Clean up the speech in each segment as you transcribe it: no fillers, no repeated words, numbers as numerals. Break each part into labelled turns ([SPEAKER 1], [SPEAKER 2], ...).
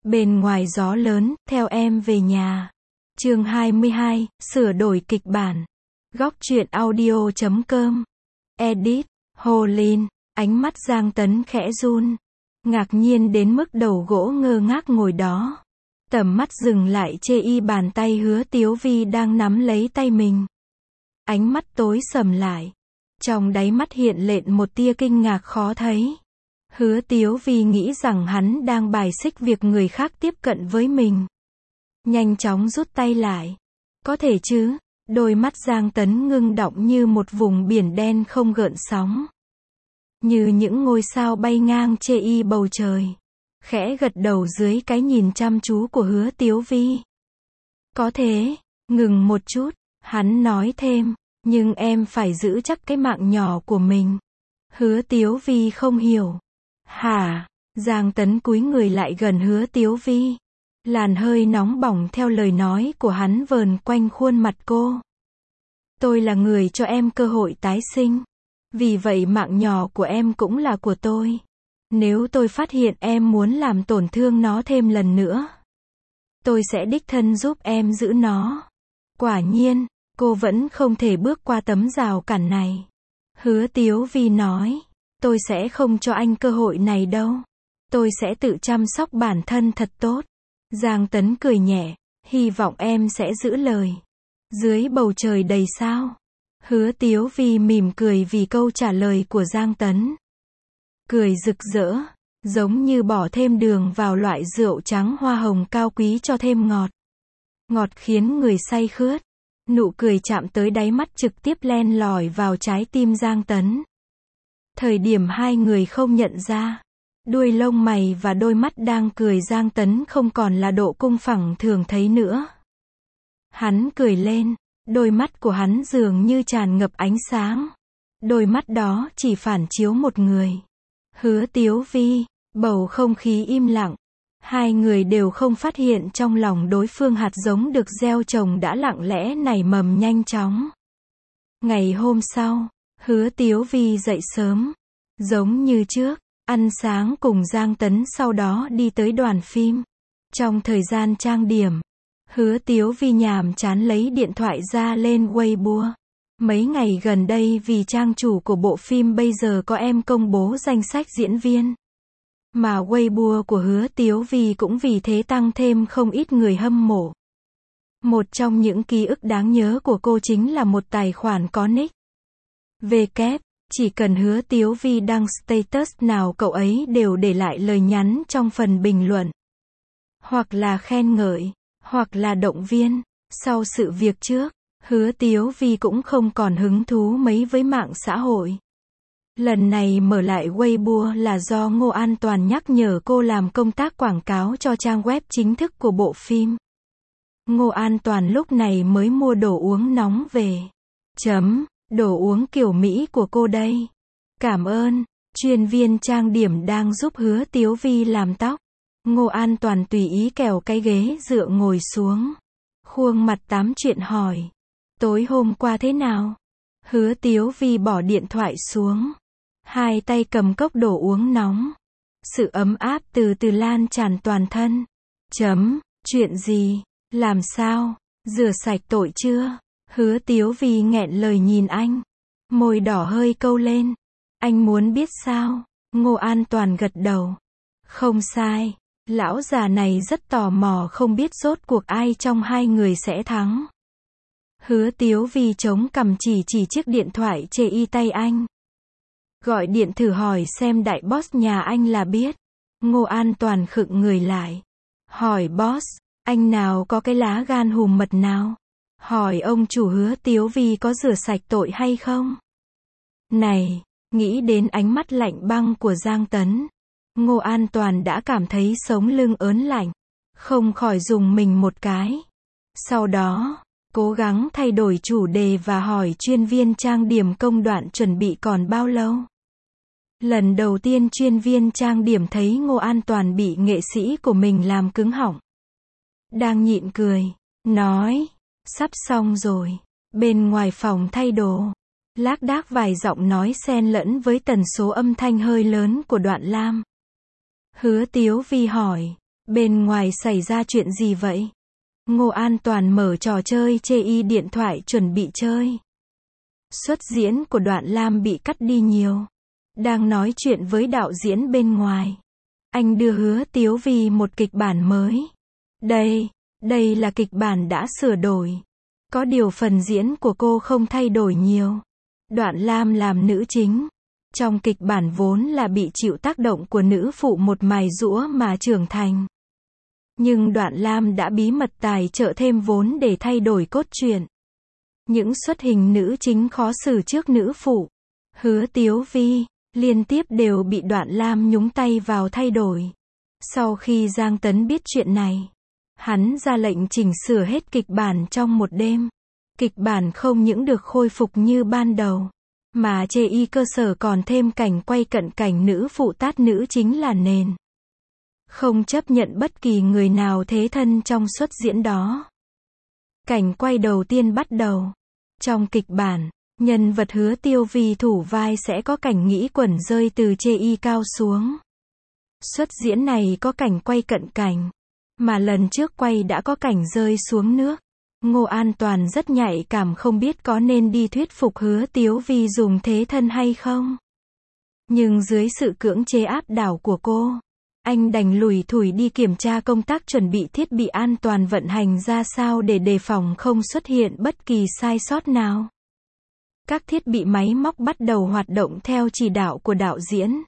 [SPEAKER 1] Bên ngoài gió lớn, theo em về nhà. Chương 22, sửa đổi kịch bản. Góc truyện audio.com. Edit, Hồ Linh. Ánh mắt Giang Tấn khẽ run. Ngạc nhiên đến mức đầu gỗ ngơ ngác ngồi đó. Tầm mắt dừng lại chê y bàn tay Hứa Tiếu Vi đang nắm lấy tay mình. Ánh mắt tối sầm lại. Trong đáy mắt hiện lên một tia kinh ngạc khó thấy. Hứa Tiếu Vi nghĩ rằng hắn đang bài xích việc người khác tiếp cận với mình. Nhanh chóng rút tay lại. Có thể chứ? Đôi mắt Giang Tấn ngưng đọng như một vùng biển đen không gợn sóng. Như những ngôi sao bay ngang chê y bầu trời. Khẽ gật đầu dưới cái nhìn chăm chú của Hứa Tiếu Vi. Có thế, ngừng một chút, hắn nói thêm, nhưng em phải giữ chắc cái mạng nhỏ của mình. Hứa Tiếu Vi không hiểu. Hả? Giang Tấn cúi người lại gần Hứa Tiếu Vi. Làn hơi nóng bỏng theo lời nói của hắn vờn quanh khuôn mặt cô. Tôi là người cho em cơ hội tái sinh. Vì vậy mạng nhỏ của em cũng là của tôi. Nếu tôi phát hiện em muốn làm tổn thương nó thêm lần nữa, tôi sẽ đích thân giúp em giữ nó. Quả nhiên, cô vẫn không thể bước qua tấm rào cản này. Hứa Tiếu Vi nói, tôi sẽ không cho anh cơ hội này đâu. Tôi sẽ tự chăm sóc bản thân thật tốt. Giang Tấn cười nhẹ, hy vọng em sẽ giữ lời. Dưới bầu trời đầy sao. Hứa Tiếu Vi mỉm cười vì câu trả lời của Giang Tấn. Cười rực rỡ, giống như bỏ thêm đường vào loại rượu trắng hoa hồng cao quý cho thêm ngọt. Ngọt khiến người say khướt. Nụ cười chạm tới đáy mắt trực tiếp len lỏi vào trái tim Giang Tấn. Thời điểm hai người không nhận ra, đuôi lông mày và đôi mắt đang cười Giang Tấn không còn là độ cung phẳng thường thấy nữa. Hắn cười lên, đôi mắt của hắn dường như tràn ngập ánh sáng. Đôi mắt đó chỉ phản chiếu một người. Hứa Tiếu Vi. Bầu không khí im lặng. Hai người đều không phát hiện trong lòng đối phương hạt giống được gieo trồng đã lặng lẽ nảy mầm nhanh chóng. Ngày hôm sau, Hứa Tiếu Vi dậy sớm. Giống như trước, ăn sáng cùng Giang Tấn sau đó đi tới đoàn phim. Trong thời gian trang điểm, Hứa Tiếu Vi nhàm chán lấy điện thoại ra lên Weibo. Mấy ngày gần đây vì trang chủ của bộ phim bây giờ có em công bố danh sách diễn viên. Mà Weibo của Hứa Tiếu Vi cũng vì thế tăng thêm không ít người hâm mộ. Một trong những ký ức đáng nhớ của cô chính là một tài khoản có nick WK, chỉ cần Hứa Tiếu Vi đăng status nào cậu ấy đều để lại lời nhắn trong phần bình luận. Hoặc là khen ngợi, hoặc là động viên. Sau sự việc trước, Hứa Tiếu Vi cũng không còn hứng thú mấy với mạng xã hội. Lần này mở lại Weibo là do Ngô An Toàn nhắc nhở cô làm công tác quảng cáo cho trang web chính thức của bộ phim. Ngô An Toàn lúc này mới mua đồ uống nóng về. Đồ uống kiểu Mỹ của cô đây. Cảm ơn. Chuyên viên trang điểm đang giúp Hứa Tiếu Vi làm tóc. Ngô An Toàn tùy ý kéo cái ghế dựa ngồi xuống. Khuôn mặt tám chuyện hỏi. Tối hôm qua thế nào? Hứa Tiếu Vi bỏ điện thoại xuống. Hai tay cầm cốc đồ uống nóng. Sự ấm áp từ từ lan tràn toàn thân. Chuyện gì? Làm sao? Rửa sạch tội chưa? Hứa Tiếu Vi nghẹn lời nhìn anh. Môi đỏ hơi câu lên. Anh muốn biết sao? Ngô An Toàn gật đầu. Không sai. Lão già này rất tò mò không biết rốt cuộc ai trong hai người sẽ thắng. Hứa Tiếu Vi chống cằm chỉ chiếc điện thoại chê y tay anh. Gọi điện thử hỏi xem đại boss nhà anh là biết. Ngô An Toàn khựng người lại. Hỏi boss, anh nào có cái lá gan hùm mật nào? Hỏi ông chủ Hứa Tiếu Vi có rửa sạch tội hay không? Này, nghĩ đến ánh mắt lạnh băng của Giang Tấn, Ngô An Toàn đã cảm thấy sống lưng ớn lạnh. Không khỏi dùng mình một cái. Sau đó, cố gắng thay đổi chủ đề và hỏi chuyên viên trang điểm công đoạn chuẩn bị còn bao lâu. Lần đầu tiên chuyên viên trang điểm thấy Ngô An Toàn bị nghệ sĩ của mình làm cứng họng. Đang nhịn cười, nói, sắp xong rồi. Bên ngoài phòng thay đồ, lác đác vài giọng nói xen lẫn với tần số âm thanh hơi lớn của Đoạn Lam. Hứa Tiếu Vi hỏi, Bên ngoài xảy ra chuyện gì vậy? Ngô An Toàn mở trò chơi chê y điện thoại chuẩn bị chơi. Xuất diễn của Đoạn Lam bị cắt đi nhiều. Đang nói chuyện với đạo diễn bên ngoài. Anh đưa Hứa Tiếu Vi một kịch bản mới. Đây là kịch bản đã sửa đổi. Có điều phần diễn của cô không thay đổi nhiều. Đoạn Lam làm nữ chính. Trong kịch bản vốn là bị chịu tác động của nữ phụ một mài giũa mà trưởng thành. Nhưng Đoạn Lam đã bí mật tài trợ thêm vốn để thay đổi cốt truyện. Những xuất hình nữ chính khó xử trước nữ phụ, Hứa Tiếu Vi, liên tiếp đều bị Đoạn Lam nhúng tay vào thay đổi. Sau khi Giang Tấn biết chuyện này, hắn ra lệnh chỉnh sửa hết kịch bản trong một đêm. Kịch bản không những được khôi phục như ban đầu, mà chê y cơ sở còn thêm cảnh quay cận cảnh nữ phụ tát nữ chính là nền. Không chấp nhận bất kỳ người nào thế thân trong suất diễn đó. Cảnh quay đầu tiên bắt đầu. Trong kịch bản, nhân vật Hứa Tiêu Vi thủ vai sẽ có cảnh nghĩ quẩn rơi từ chê y cao xuống. Suất diễn này có cảnh quay cận cảnh, mà lần trước quay đã có cảnh rơi xuống nước. Ngô An Toàn rất nhạy cảm không biết có nên đi thuyết phục Hứa Tiếu Vi dùng thế thân hay không. Nhưng dưới sự cưỡng chế áp đảo của cô, anh đành lủi thủi đi kiểm tra công tác chuẩn bị thiết bị an toàn vận hành ra sao để đề phòng không xuất hiện bất kỳ sai sót nào. Các thiết bị máy móc bắt đầu hoạt động theo chỉ đạo của đạo diễn.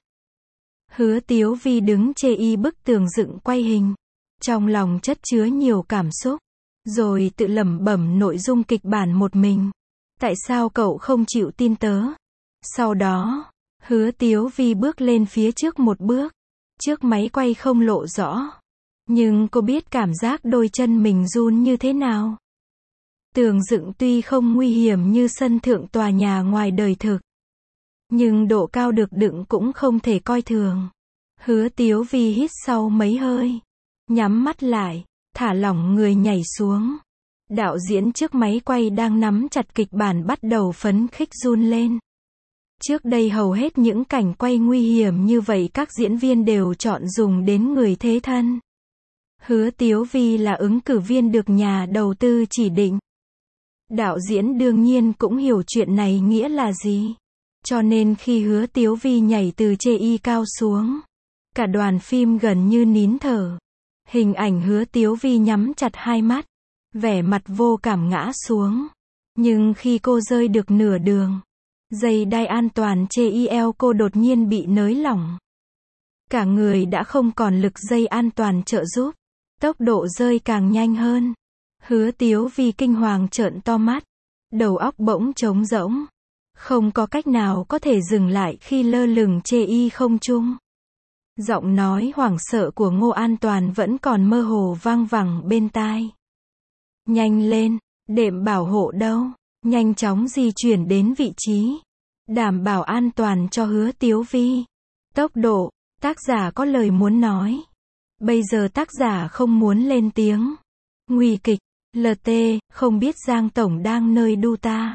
[SPEAKER 1] Hứa Tiếu Vi đứng chê y bức tường dựng quay hình. Trong lòng chất chứa nhiều cảm xúc. Rồi tự lẩm bẩm nội dung kịch bản một mình. Tại sao cậu không chịu tin tớ? Sau đó, Hứa Tiếu Vi bước lên phía trước một bước. Trước máy quay không lộ rõ. Nhưng cô biết cảm giác đôi chân mình run như thế nào. Tường dựng tuy không nguy hiểm như sân thượng tòa nhà ngoài đời thực, nhưng độ cao được đựng cũng không thể coi thường. Hứa Tiếu Vi hít sâu mấy hơi, nhắm mắt lại, thả lỏng người nhảy xuống. Đạo diễn trước máy quay đang nắm chặt kịch bản bắt đầu phấn khích run lên. Trước đây hầu hết những cảnh quay nguy hiểm như vậy các diễn viên đều chọn dùng đến người thế thân. Hứa Tiếu Vi là ứng cử viên được nhà đầu tư chỉ định. Đạo diễn đương nhiên cũng hiểu chuyện này nghĩa là gì. Cho nên khi Hứa Tiếu Vi nhảy từ chê y cao xuống, cả đoàn phim gần như nín thở. Hình ảnh Hứa Tiếu Vi nhắm chặt hai mắt, vẻ mặt vô cảm ngã xuống. Nhưng khi cô rơi được nửa đường, dây đai an toàn chê y eo cô đột nhiên bị nới lỏng. Cả người đã không còn lực dây an toàn trợ giúp. Tốc độ rơi càng nhanh hơn. Hứa Tiếu Vi kinh hoàng trợn to mắt. Đầu óc bỗng trống rỗng. Không có cách nào có thể dừng lại khi lơ lửng chê y không trung. Giọng nói hoảng sợ của Ngô An Toàn vẫn còn mơ hồ vang vẳng bên tai. Nhanh lên, đệm bảo hộ đâu? Nhanh chóng di chuyển đến vị trí. Đảm bảo an toàn cho Hứa Tiếu Vi. Tốc độ, tác giả có lời muốn nói. Bây giờ tác giả không muốn lên tiếng. Nguy kịch, LT, không biết Giang Tổng đang nơi đu ta.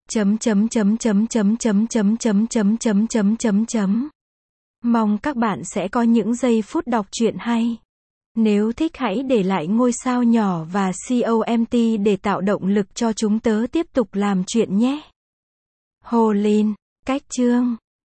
[SPEAKER 1] Mong các bạn sẽ có những giây phút đọc truyện hay. Nếu thích hãy để lại ngôi sao nhỏ và comment để tạo động lực cho chúng tớ tiếp tục làm chuyện nhé. Hồ Linh, cách chương